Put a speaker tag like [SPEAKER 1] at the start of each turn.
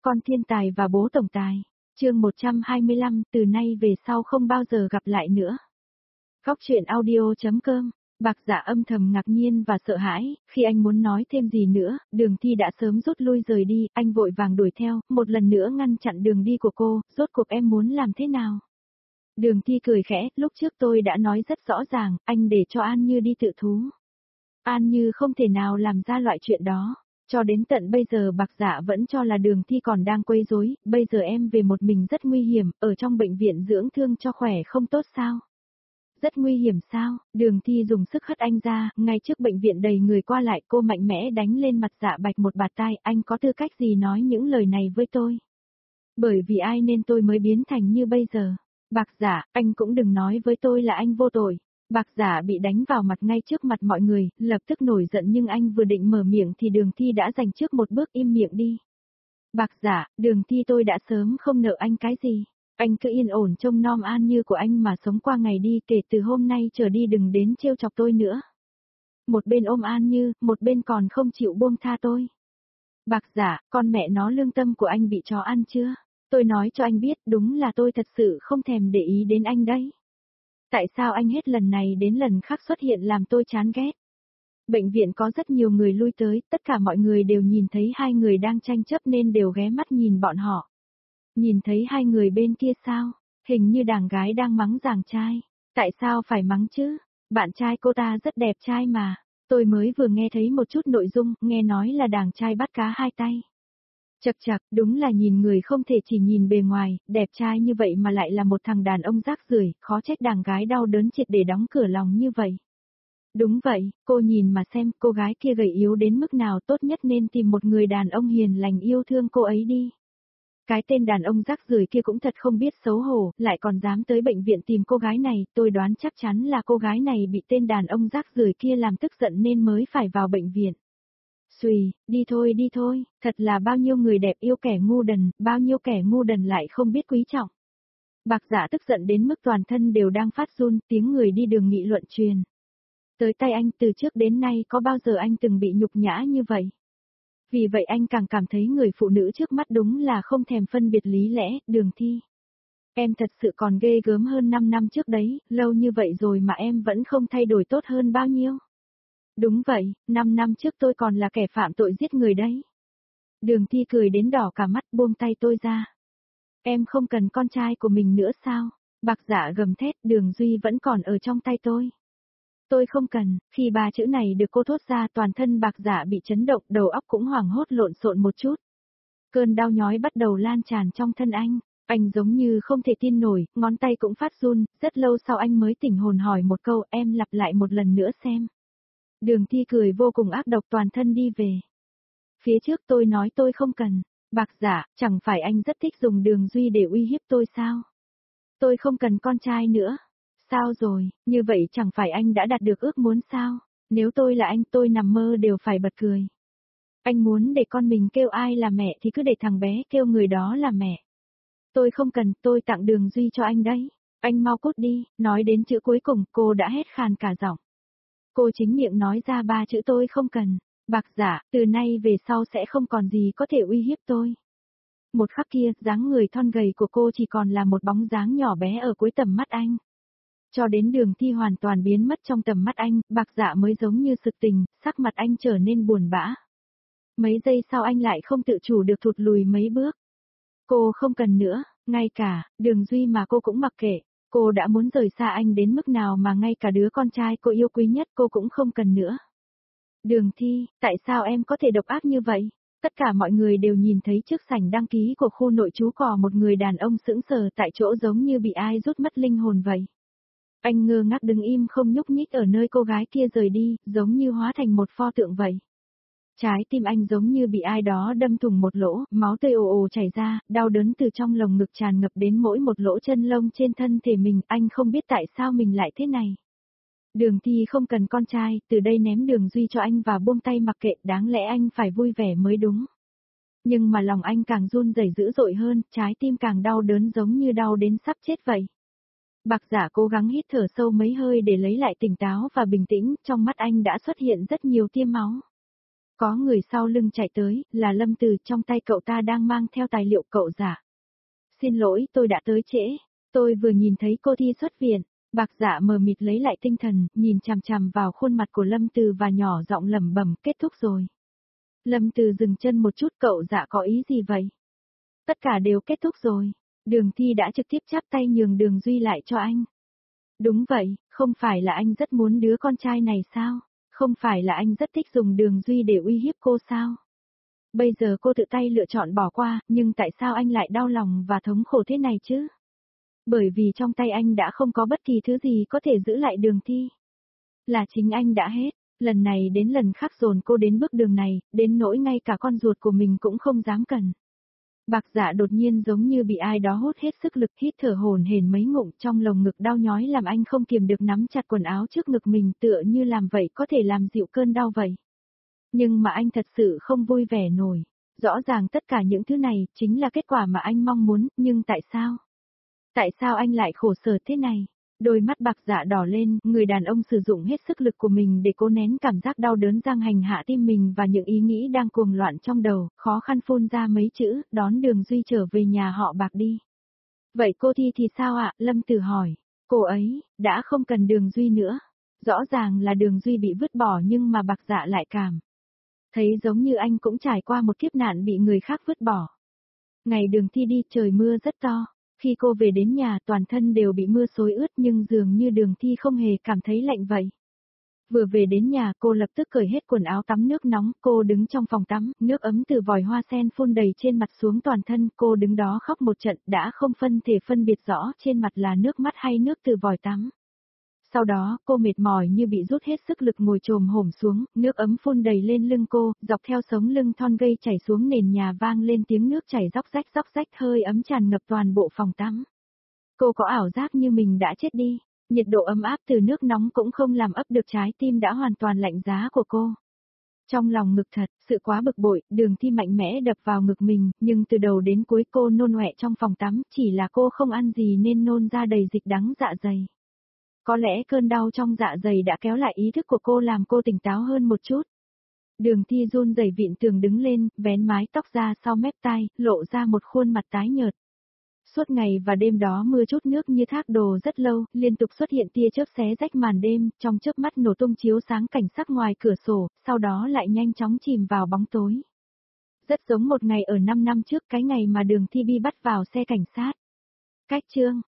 [SPEAKER 1] Con thiên tài và bố tổng tài. Chương 125, từ nay về sau không bao giờ gặp lại nữa. Góc truyện audio.com. Bạc Dạ âm thầm ngạc nhiên và sợ hãi, khi anh muốn nói thêm gì nữa, Đường Thi đã sớm rút lui rời đi, anh vội vàng đuổi theo, một lần nữa ngăn chặn đường đi của cô, rốt cuộc em muốn làm thế nào? Đường Thi cười khẽ, lúc trước tôi đã nói rất rõ ràng, anh để cho An Như đi tự thú. An Như không thể nào làm ra loại chuyện đó. Cho đến tận bây giờ Bạc Dạ vẫn cho là Đường Thi còn đang quấy rối, bây giờ em về một mình rất nguy hiểm, ở trong bệnh viện dưỡng thương cho khỏe không tốt sao? Rất nguy hiểm sao? Đường Thi dùng sức hất anh ra, ngay trước bệnh viện đầy người qua lại cô mạnh mẽ đánh lên mặt Dạ Bạch một bạt tai, anh có tư cách gì nói những lời này với tôi? Bởi vì ai nên tôi mới biến thành như bây giờ? Bạc Dạ, anh cũng đừng nói với tôi là anh vô tội. Bạc Dạ bị đánh vào mặt ngay trước mặt mọi người, lập tức nổi giận nhưng anh vừa định mở miệng thì Đường Thi đã giành trước một bước im miệng đi. Bạc Dạ, Đường Thi tôi đã sớm không nợ anh cái gì. Anh cứ yên ổn trông nom An Như của anh mà sống qua ngày đi, kể từ hôm nay trở đi đừng đến trêu chọc tôi nữa. Một bên ôm An Như, một bên còn không chịu buông tha tôi. Bạc Dạ, con mẹ nó lương tâm của anh bị chó ăn chưa? Tôi nói cho anh biết đúng là tôi thật sự không thèm để ý đến anh đấy. Tại sao anh hết lần này đến lần khác xuất hiện làm tôi chán ghét? Bệnh viện có rất nhiều người lui tới, tất cả mọi người đều nhìn thấy hai người đang tranh chấp nên đều ghé mắt nhìn bọn họ. Nhìn thấy hai người bên kia sao? Hình như đàn gái đang mắng chàng trai. Tại sao phải mắng chứ? Bạn trai cô ta rất đẹp trai mà. Tôi mới vừa nghe thấy một chút nội dung, nghe nói là đàn trai bắt cá hai tay. Chật chật, đúng là nhìn người không thể chỉ nhìn bề ngoài, đẹp trai như vậy mà lại là một thằng đàn ông rác rưởi, khó trách đàn gái đau đớn triệt để đóng cửa lòng như vậy. Đúng vậy, cô nhìn mà xem, cô gái kia gầy yếu đến mức nào, tốt nhất nên tìm một người đàn ông hiền lành yêu thương cô ấy đi. Cái tên đàn ông rác rưởi kia cũng thật không biết xấu hổ, lại còn dám tới bệnh viện tìm cô gái này, tôi đoán chắc chắn là cô gái này bị tên đàn ông rác rưởi kia làm tức giận nên mới phải vào bệnh viện. Xùy, đi thôi, thật là bao nhiêu người đẹp yêu kẻ ngu đần, bao nhiêu kẻ ngu đần lại không biết quý trọng. Bạc Dạ tức giận đến mức toàn thân đều đang phát run, tiếng người đi đường nghị luận truyền. Tới tay anh từ trước đến nay có bao giờ anh từng bị nhục nhã như vậy? Vì vậy anh càng cảm thấy người phụ nữ trước mắt đúng là không thèm phân biệt lý lẽ, Đường Thi. Em thật sự còn ghê gớm hơn 5 năm trước đấy, lâu như vậy rồi mà em vẫn không thay đổi tốt hơn bao nhiêu. Đúng vậy, 5 năm trước tôi còn là kẻ phạm tội giết người đấy. Đường Thi cười đến đỏ cả mắt buông tay tôi ra. Em không cần con trai của mình nữa sao? Bạc Dạ gầm thét, Đường Duy vẫn còn ở trong tay tôi. Tôi không cần, khi ba chữ này được cô thốt ra toàn thân Bạc Dạ bị chấn động, đầu óc cũng hoảng hốt lộn xộn một chút. Cơn đau nhói bắt đầu lan tràn trong thân anh giống như không thể tin nổi, ngón tay cũng phát run, rất lâu sau anh mới tỉnh hồn hỏi một câu, em lặp lại một lần nữa xem. Đường Thi cười vô cùng ác độc toàn thân đi về. Phía trước tôi nói tôi không cần. Bạc Dạ, chẳng phải anh rất thích dùng Đường Duy để uy hiếp tôi sao? Tôi không cần con trai nữa. Sao rồi, như vậy chẳng phải anh đã đạt được ước muốn sao? Nếu tôi là anh tôi nằm mơ đều phải bật cười. Anh muốn để con mình kêu ai là mẹ thì cứ để thằng bé kêu người đó là mẹ. Tôi không cần, tôi tặng Đường Duy cho anh đấy. Anh mau cút đi, nói đến chữ cuối cùng cô đã hét khàn cả giọng. Cô chính miệng nói ra ba chữ tôi không cần. Bạc Dạ, từ nay về sau sẽ không còn gì có thể uy hiếp tôi. Một khắc kia, dáng người thon gầy của cô chỉ còn là một bóng dáng nhỏ bé ở cuối tầm mắt anh. Cho đến Đường Thi hoàn toàn biến mất trong tầm mắt anh, Bạc Dạ mới giống như sực tỉnh, sắc mặt anh trở nên buồn bã. Mấy giây sau anh lại không tự chủ được thụt lùi mấy bước. Cô không cần nữa, ngay cả, Đường Duy mà cô cũng mặc kệ. Cô đã muốn rời xa anh đến mức nào mà ngay cả đứa con trai cô yêu quý nhất cô cũng không cần nữa. Đường Thi, tại sao em có thể độc ác như vậy? Tất cả mọi người đều nhìn thấy trước sảnh đăng ký của khu nội trú cò một người đàn ông sững sờ tại chỗ giống như bị ai rút mất linh hồn vậy. Anh ngơ ngác đứng im không nhúc nhích ở nơi cô gái kia rời đi, giống như hóa thành một pho tượng vậy. Trái tim anh giống như bị ai đó đâm thủng một lỗ, máu tươi ồ ồ chảy ra, đau đớn từ trong lồng ngực tràn ngập đến mỗi một lỗ chân lông trên thân thể mình, anh không biết tại sao mình lại thế này. Đường Thi không cần con trai, từ đây ném Đường Duy cho anh và buông tay mặc kệ, đáng lẽ anh phải vui vẻ mới đúng. Nhưng mà lòng anh càng run rẩy dữ dội hơn, trái tim càng đau đớn giống như đau đến sắp chết vậy. Bạc Dạ cố gắng hít thở sâu mấy hơi để lấy lại tỉnh táo và bình tĩnh, trong mắt anh đã xuất hiện rất nhiều tia máu. Có người sau lưng chạy tới, là Lâm Từ, trong tay cậu ta đang mang theo tài liệu. Cậu Dạ. Xin lỗi, tôi đã tới trễ. Tôi vừa nhìn thấy cô Thi xuất viện. Bạc Dạ mờ mịt lấy lại tinh thần, nhìn chằm chằm vào khuôn mặt của Lâm Từ và nhỏ giọng lẩm bẩm, kết thúc rồi. Lâm Từ dừng chân một chút, cậu Dạ có ý gì vậy? Tất cả đều kết thúc rồi. Đường Thi đã trực tiếp chắp tay nhường Đường Duy lại cho anh. Đúng vậy, không phải là anh rất muốn đứa con trai này sao? Không phải là anh rất thích dùng Đường Duy để uy hiếp cô sao? Bây giờ cô tự tay lựa chọn bỏ qua, nhưng tại sao anh lại đau lòng và thống khổ thế này chứ? Bởi vì trong tay anh đã không có bất kỳ thứ gì có thể giữ lại Đường Thi. Là chính anh đã hết, lần này đến lần khác dồn cô đến bước đường này, đến nỗi ngay cả con ruột của mình cũng không dám cần. Bạc Dạ đột nhiên giống như bị ai đó hút hết sức lực, hít thở hổn hển mấy ngụm, trong lồng ngực đau nhói làm anh không kiềm được nắm chặt quần áo trước ngực mình, tựa như làm vậy có thể làm dịu cơn đau vậy. Nhưng mà anh thật sự không vui vẻ nổi. Rõ ràng tất cả những thứ này chính là kết quả mà anh mong muốn, nhưng tại sao? Tại sao anh lại khổ sở thế này? Đôi mắt Bạc Dạ đỏ lên, người đàn ông sử dụng hết sức lực của mình để cố nén cảm giác đau đớn giang hành hạ tim mình và những ý nghĩ đang cuồng loạn trong đầu, khó khăn phun ra mấy chữ, đón Đường Duy trở về nhà họ Bạc đi. Vậy cô Thi thì sao ạ? Lâm Tử hỏi. Cô ấy, đã không cần Đường Duy nữa. Rõ ràng là Đường Duy bị vứt bỏ nhưng mà Bạc Dạ lại cảm thấy giống như anh cũng trải qua một kiếp nạn bị người khác vứt bỏ. Ngày Đường Thi đi trời mưa rất to. Khi cô về đến nhà toàn thân đều bị mưa xối ướt nhưng dường như Đường Thi không hề cảm thấy lạnh vậy. Vừa về đến nhà cô lập tức cởi hết quần áo tắm nước nóng, cô đứng trong phòng tắm, nước ấm từ vòi hoa sen phun đầy trên mặt xuống toàn thân, cô đứng đó khóc một trận đã không thể phân biệt rõ trên mặt là nước mắt hay nước từ vòi tắm. Sau đó, cô mệt mỏi như bị rút hết sức lực ngồi chồm hổm xuống, nước ấm phun đầy lên lưng cô, dọc theo sống lưng thon gầy chảy xuống nền nhà vang lên tiếng nước chảy róc rách, hơi ấm tràn ngập toàn bộ phòng tắm. Cô có ảo giác như mình đã chết đi, nhiệt độ ấm áp từ nước nóng cũng không làm ấp được trái tim đã hoàn toàn lạnh giá của cô. Trong lòng ngực thật, sự quá bực bội, Đường Thi mạnh mẽ đập vào ngực mình, nhưng từ đầu đến cuối cô nôn ọe trong phòng tắm, chỉ là cô không ăn gì nên nôn ra đầy dịch đắng dạ dày. Có lẽ cơn đau trong dạ dày đã kéo lại ý thức của cô làm cô tỉnh táo hơn một chút. Đường Thi run rẩy vịn tường đứng lên, vén mái tóc ra sau mép tai, lộ ra một khuôn mặt tái nhợt. Suốt ngày và đêm đó mưa chút nước như thác đổ rất lâu, liên tục xuất hiện tia chớp xé rách màn đêm, trong chớp mắt nổ tung chiếu sáng cảnh sắc ngoài cửa sổ, sau đó lại nhanh chóng chìm vào bóng tối. Rất giống một ngày ở 5 năm trước, cái ngày mà Đường Thi bị bắt vào xe cảnh sát. Cách chương